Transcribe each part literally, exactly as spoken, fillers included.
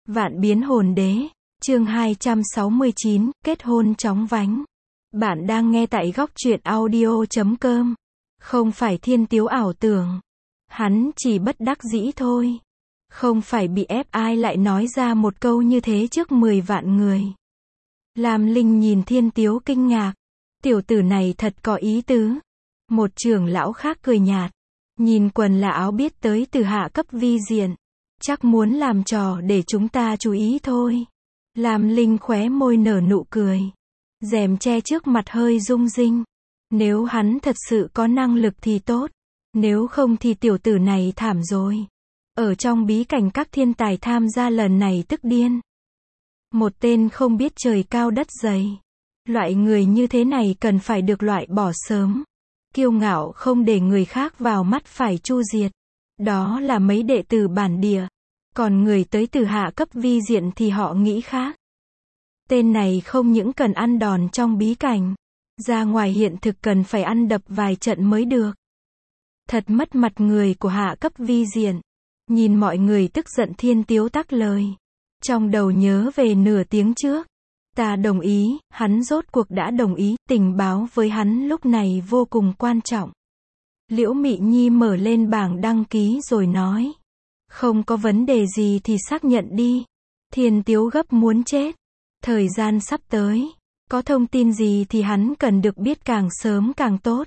Vạn biến hồn đế, chương hai trăm sáu mươi chín, kết hôn chóng vánh. Bạn đang nghe tại góc truyện audio chấm com. Không phải Thiên Tiếu ảo tưởng. Hắn chỉ bất đắc dĩ thôi. Không phải bị ép ai lại nói ra một câu như thế trước mười vạn người. Lam Linh nhìn Thiên Tiếu kinh ngạc. Tiểu tử này thật có ý tứ. Một trưởng lão khác cười nhạt. Nhìn quần là áo biết tới từ hạ cấp vi diện. Chắc muốn làm trò để chúng ta chú ý thôi. Lam Linh khóe môi nở nụ cười. Rèm che trước mặt hơi rung rinh. Nếu hắn thật sự có năng lực thì tốt. Nếu không thì tiểu tử này thảm rồi. Ở trong bí cảnh các thiên tài tham gia lần này tức điên. Một tên không biết trời cao đất dày. Loại người như thế này cần phải được loại bỏ sớm. Kiêu ngạo không để người khác vào mắt phải chu diệt. Đó là mấy đệ tử bản địa. Còn người tới từ hạ cấp vi diện thì họ nghĩ khác. Tên này không những cần ăn đòn trong bí cảnh. Ra ngoài hiện thực cần phải ăn đập vài trận mới được. Thật mất mặt người của hạ cấp vi diện. Nhìn mọi người tức giận Thiên Tiếu tắc lời. Trong đầu nhớ về nửa tiếng trước. Ta đồng ý, hắn rốt cuộc đã đồng ý, tình báo với hắn lúc này vô cùng quan trọng. Liễu Mị Nhi mở lên bảng đăng ký rồi nói. Không có vấn đề gì thì xác nhận đi. Thiên Tiếu gấp muốn chết. Thời gian sắp tới. Có thông tin gì thì hắn cần được biết càng sớm càng tốt.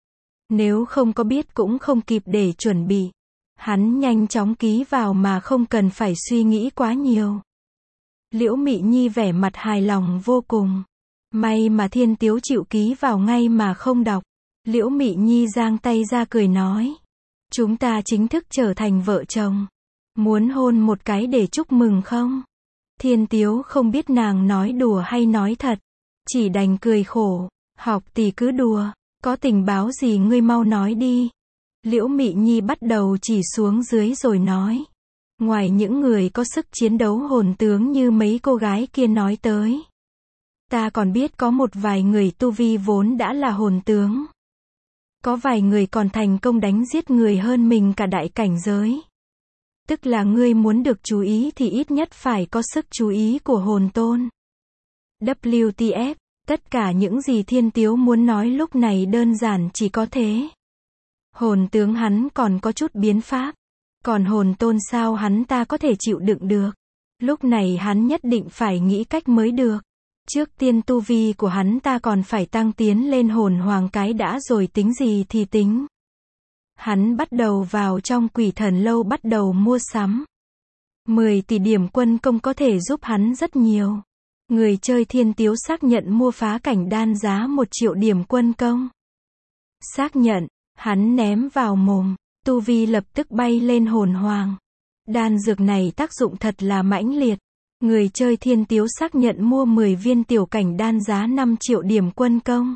Nếu không có biết cũng không kịp để chuẩn bị. Hắn nhanh chóng ký vào mà không cần phải suy nghĩ quá nhiều. Liễu Mị Nhi vẻ mặt hài lòng vô cùng. May mà Thiên Tiếu chịu ký vào ngay mà không đọc. Liễu Mị Nhi giang tay ra cười nói. Chúng ta chính thức trở thành vợ chồng. Muốn hôn một cái để chúc mừng không? Thiên Tiếu không biết nàng nói đùa hay nói thật. Chỉ đành cười khổ. Học tỷ cứ đùa. Có tình báo gì ngươi mau nói đi. Liễu Mị Nhi bắt đầu chỉ xuống dưới rồi nói. Ngoài những người có sức chiến đấu hồn tướng như mấy cô gái kia nói tới. Ta còn biết có một vài người tu vi vốn đã là hồn tướng. Có vài người còn thành công đánh giết người hơn mình cả đại cảnh giới. Tức là ngươi muốn được chú ý thì ít nhất phải có sức chú ý của hồn tôn. vê kép tê ép, tất cả những gì Thiên Tiếu muốn nói lúc này đơn giản chỉ có thế. Hồn tướng hắn còn có chút biến pháp. Còn hồn tôn sao hắn ta có thể chịu đựng được. Lúc này hắn nhất định phải nghĩ cách mới được. Trước tiên tu vi của hắn ta còn phải tăng tiến lên hồn hoàng cái đã rồi tính gì thì tính. Hắn bắt đầu vào trong Quỷ Thần Lâu bắt đầu mua sắm. mười tỷ điểm quân công có thể giúp hắn rất nhiều. Người chơi Thiên Tiếu xác nhận mua phá cảnh đan giá một triệu điểm quân công. Xác nhận, hắn ném vào mồm. Tu vi lập tức bay lên hồn hoàng. Đan dược này tác dụng thật là mãnh liệt. Người chơi Thiên Tiếu xác nhận mua mười viên tiểu cảnh đan giá năm triệu điểm quân công.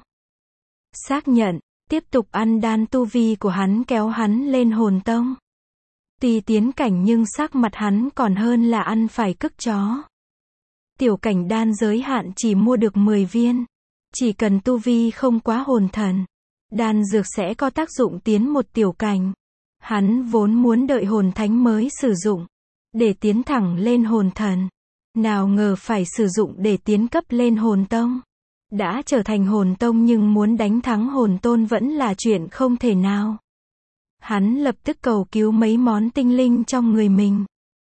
Xác nhận, tiếp tục ăn đan tu vi của hắn kéo hắn lên hồn tông. Tuy tiến cảnh nhưng sắc mặt hắn còn hơn là ăn phải cức chó. Tiểu cảnh đan giới hạn chỉ mua được mười viên. Chỉ cần tu vi không quá hồn thần. Đan dược sẽ có tác dụng tiến một tiểu cảnh. Hắn vốn muốn đợi hồn thánh mới sử dụng. Để tiến thẳng lên hồn thần. Nào ngờ phải sử dụng để tiến cấp lên hồn tông. Đã trở thành hồn tông nhưng muốn đánh thắng hồn tôn vẫn là chuyện không thể nào. Hắn lập tức cầu cứu mấy món tinh linh trong người mình.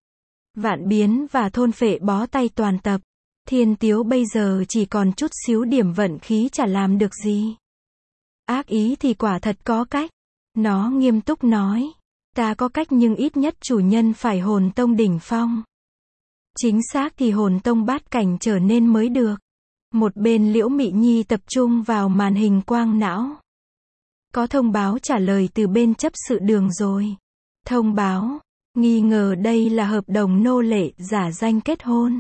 Vạn biến và thôn phệ bó tay toàn tập. Thiên Tiếu bây giờ chỉ còn chút xíu điểm vận khí chả làm được gì. Ác ý thì quả thật có cách. Nó nghiêm túc nói. Ta có cách nhưng ít nhất chủ nhân phải hồn tông đỉnh phong. Chính xác thì hồn tông bát cảnh trở nên mới được. Một bên Liễu Mị Nhi tập trung vào màn hình quang não. Có thông báo trả lời từ bên chấp sự đường rồi. Thông báo. Nghi ngờ đây là hợp đồng nô lệ giả danh kết hôn.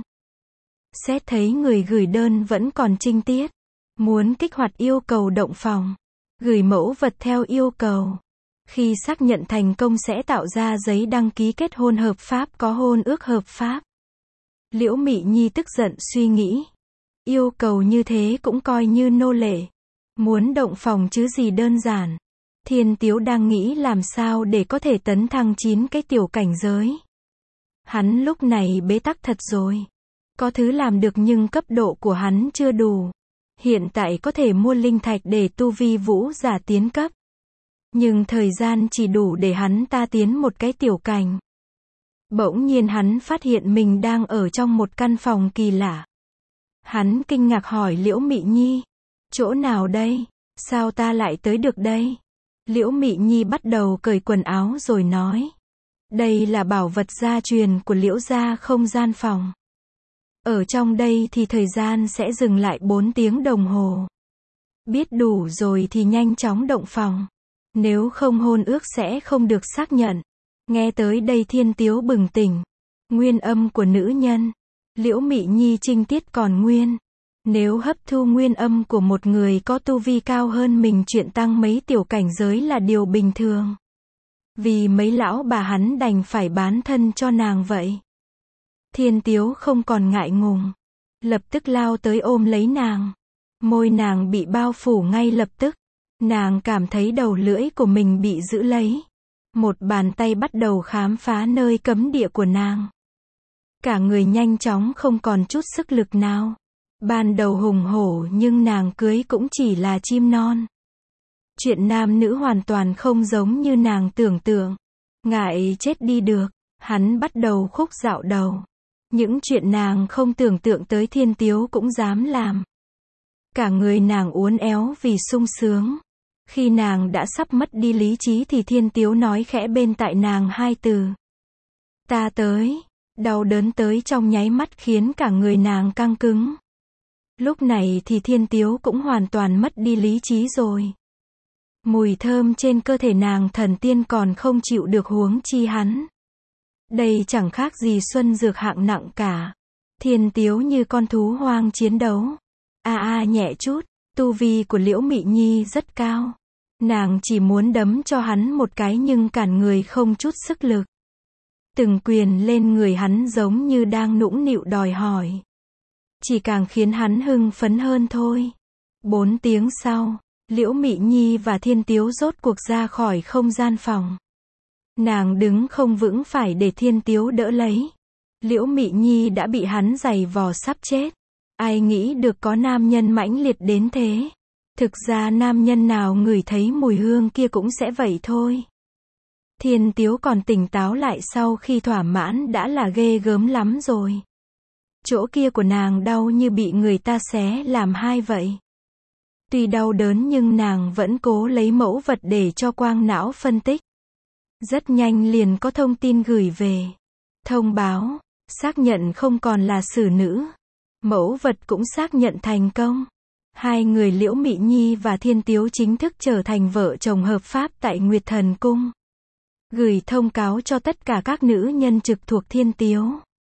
Xét thấy người gửi đơn vẫn còn trinh tiết. Muốn kích hoạt yêu cầu động phòng. Gửi mẫu vật theo yêu cầu. Khi xác nhận thành công sẽ tạo ra giấy đăng ký kết hôn hợp pháp có hôn ước hợp pháp. Liễu Mị Nhi tức giận suy nghĩ. Yêu cầu như thế cũng coi như nô lệ. Muốn động phòng chứ gì đơn giản. Thiên Tiếu đang nghĩ làm sao để có thể tấn thăng chín cái tiểu cảnh giới. Hắn lúc này bế tắc thật rồi. Có thứ làm được nhưng cấp độ của hắn chưa đủ. Hiện tại có thể mua linh thạch để tu vi vũ giả tiến cấp. Nhưng thời gian chỉ đủ để hắn ta tiến một cái tiểu cảnh. Bỗng nhiên hắn phát hiện mình đang ở trong một căn phòng kỳ lạ. Hắn kinh ngạc hỏi Liễu Mị Nhi. Chỗ nào đây? Sao ta lại tới được đây? Liễu Mị Nhi bắt đầu cởi quần áo rồi nói. Đây là bảo vật gia truyền của Liễu gia không gian phòng. Ở trong đây thì thời gian sẽ dừng lại bốn tiếng đồng hồ. Biết đủ rồi thì nhanh chóng động phòng. Nếu không hôn ước sẽ không được xác nhận. Nghe tới đây Thiên Tiếu bừng tỉnh. Nguyên âm của nữ nhân. Liễu Mị Nhi trinh tiết còn nguyên. Nếu hấp thu nguyên âm của một người có tu vi cao hơn mình, chuyện tăng mấy tiểu cảnh giới là điều bình thường. Vì mấy lão bà hắn đành phải bán thân cho nàng vậy. Thiên Tiếu không còn ngại ngùng. Lập tức lao tới ôm lấy nàng. Môi nàng bị bao phủ ngay lập tức. Nàng cảm thấy đầu lưỡi của mình bị giữ lấy. Một bàn tay bắt đầu khám phá nơi cấm địa của nàng. Cả người nhanh chóng không còn chút sức lực nào. Ban đầu hùng hổ nhưng nàng cưới cũng chỉ là chim non. Chuyện nam nữ hoàn toàn không giống như nàng tưởng tượng. Ngại chết đi được. Hắn bắt đầu khúc dạo đầu. Những chuyện nàng không tưởng tượng tới Thiên Tiếu cũng dám làm. Cả người nàng uốn éo vì sung sướng. Khi nàng đã sắp mất đi lý trí thì Thiên Tiếu nói khẽ bên tai nàng hai từ. Ta tới. Đau đớn tới trong nháy mắt khiến cả người nàng căng cứng. Lúc này thì Thiên Tiếu cũng hoàn toàn mất đi lý trí rồi. Mùi thơm trên cơ thể nàng thần tiên còn không chịu được huống chi hắn. Đây chẳng khác gì xuân dược hạng nặng cả. Thiên Tiếu như con thú hoang chiến đấu. A a nhẹ chút, tu vi của Liễu Mị Nhi rất cao. Nàng chỉ muốn đấm cho hắn một cái nhưng cản người không chút sức lực. Từng quyền lên người hắn giống như đang nũng nịu đòi hỏi. Chỉ càng khiến hắn hưng phấn hơn thôi. Bốn tiếng sau, Liễu Mị Nhi và Thiên Tiếu rốt cuộc ra khỏi không gian phòng. Nàng đứng không vững phải để Thiên Tiếu đỡ lấy. Liễu Mị Nhi đã bị hắn giày vò sắp chết. Ai nghĩ được có nam nhân mãnh liệt đến thế. Thực ra nam nhân nào ngửi thấy mùi hương kia cũng sẽ vậy thôi. Thiên Tiếu còn tỉnh táo lại sau khi thỏa mãn đã là ghê gớm lắm rồi. Chỗ kia của nàng đau như bị người ta xé làm hai vậy. Tuy đau đớn nhưng nàng vẫn cố lấy mẫu vật để cho quang não phân tích. Rất nhanh liền có thông tin gửi về. Thông báo, xác nhận không còn là xử nữ. Mẫu vật cũng xác nhận thành công. Hai người Liễu Mị Nhi và Thiên Tiếu chính thức trở thành vợ chồng hợp pháp tại Nguyệt Thần Cung. Gửi thông cáo cho tất cả các nữ nhân trực thuộc Thiên Tiếu.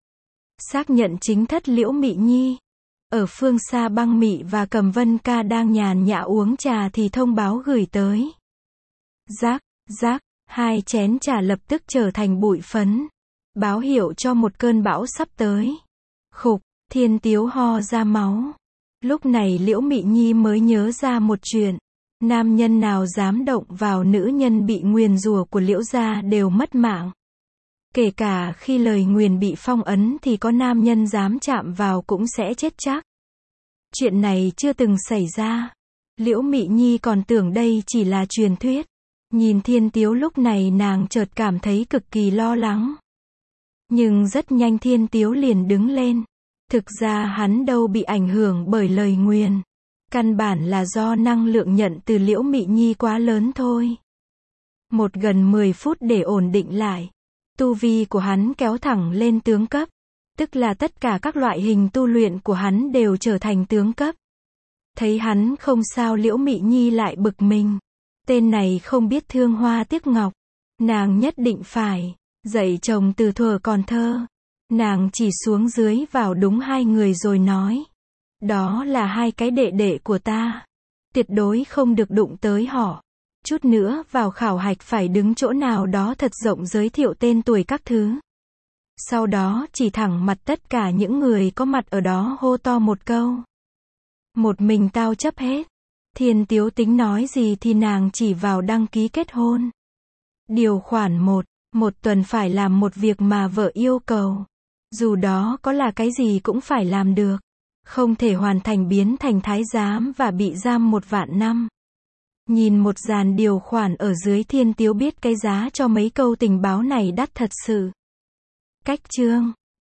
Xác nhận chính thất Liễu Mị Nhi. Ở phương xa Băng Mị và Cầm Vân Ca đang nhàn nhã uống trà thì thông báo gửi tới. Rác, rác, hai chén trà lập tức trở thành bụi phấn. Báo hiệu cho một cơn bão sắp tới. Khục, Thiên Tiếu ho ra máu. Lúc này Liễu Mị Nhi mới nhớ ra một chuyện. Nam nhân nào dám động vào nữ nhân bị nguyền rủa của Liễu gia đều mất mạng. Kể cả khi lời nguyền bị phong ấn thì có nam nhân dám chạm vào cũng sẽ chết chắc. Chuyện này chưa từng xảy ra. Liễu Mị Nhi còn tưởng đây chỉ là truyền thuyết. Nhìn Thiên Tiếu lúc này nàng chợt cảm thấy cực kỳ lo lắng. Nhưng rất nhanh Thiên Tiếu liền đứng lên. Thực ra hắn đâu bị ảnh hưởng bởi lời nguyền. Căn bản là do năng lượng nhận từ Liễu Mị Nhi quá lớn thôi. Một gần mười phút để ổn định lại. Tu vi của hắn kéo thẳng lên tướng cấp. Tức là tất cả các loại hình tu luyện của hắn đều trở thành tướng cấp. Thấy hắn không sao Liễu Mị Nhi lại bực mình. Tên này không biết thương hoa tiếc ngọc. Nàng nhất định phải dạy chồng từ thuở còn thơ. Nàng chỉ xuống dưới vào đúng hai người rồi nói. Đó là hai cái đệ đệ của ta. Tuyệt đối không được đụng tới họ. Chút nữa vào khảo hạch phải đứng chỗ nào đó thật rộng giới thiệu tên tuổi các thứ. Sau đó chỉ thẳng mặt tất cả những người có mặt ở đó hô to một câu. Một mình tao chấp hết. Thiên Tiếu tính nói gì thì nàng chỉ vào đăng ký kết hôn. Điều khoản một. Một tuần phải làm một việc mà vợ yêu cầu. Dù đó có là cái gì cũng phải làm được. Không thể hoàn thành biến thành thái giám và bị giam một vạn năm. Nhìn một dàn điều khoản ở dưới Thiên Tiếu biết cái giá cho mấy câu tình báo này đắt thật sự. Cách chương